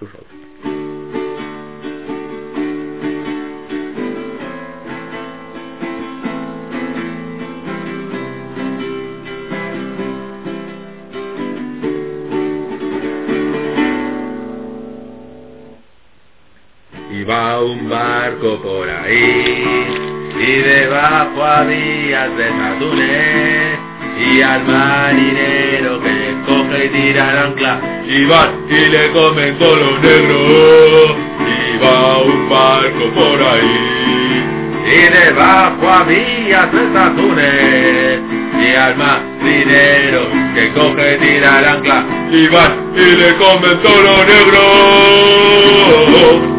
tú solo. Y va un barco por ahí, y debajo había atúnes, y al marinero que coge y tira el ancla, y van y le comen con los negros. Y va un barco por ahí, y debajo había atúnes, y al marinero que coge y tira el ancla, y van y le comen con los negros.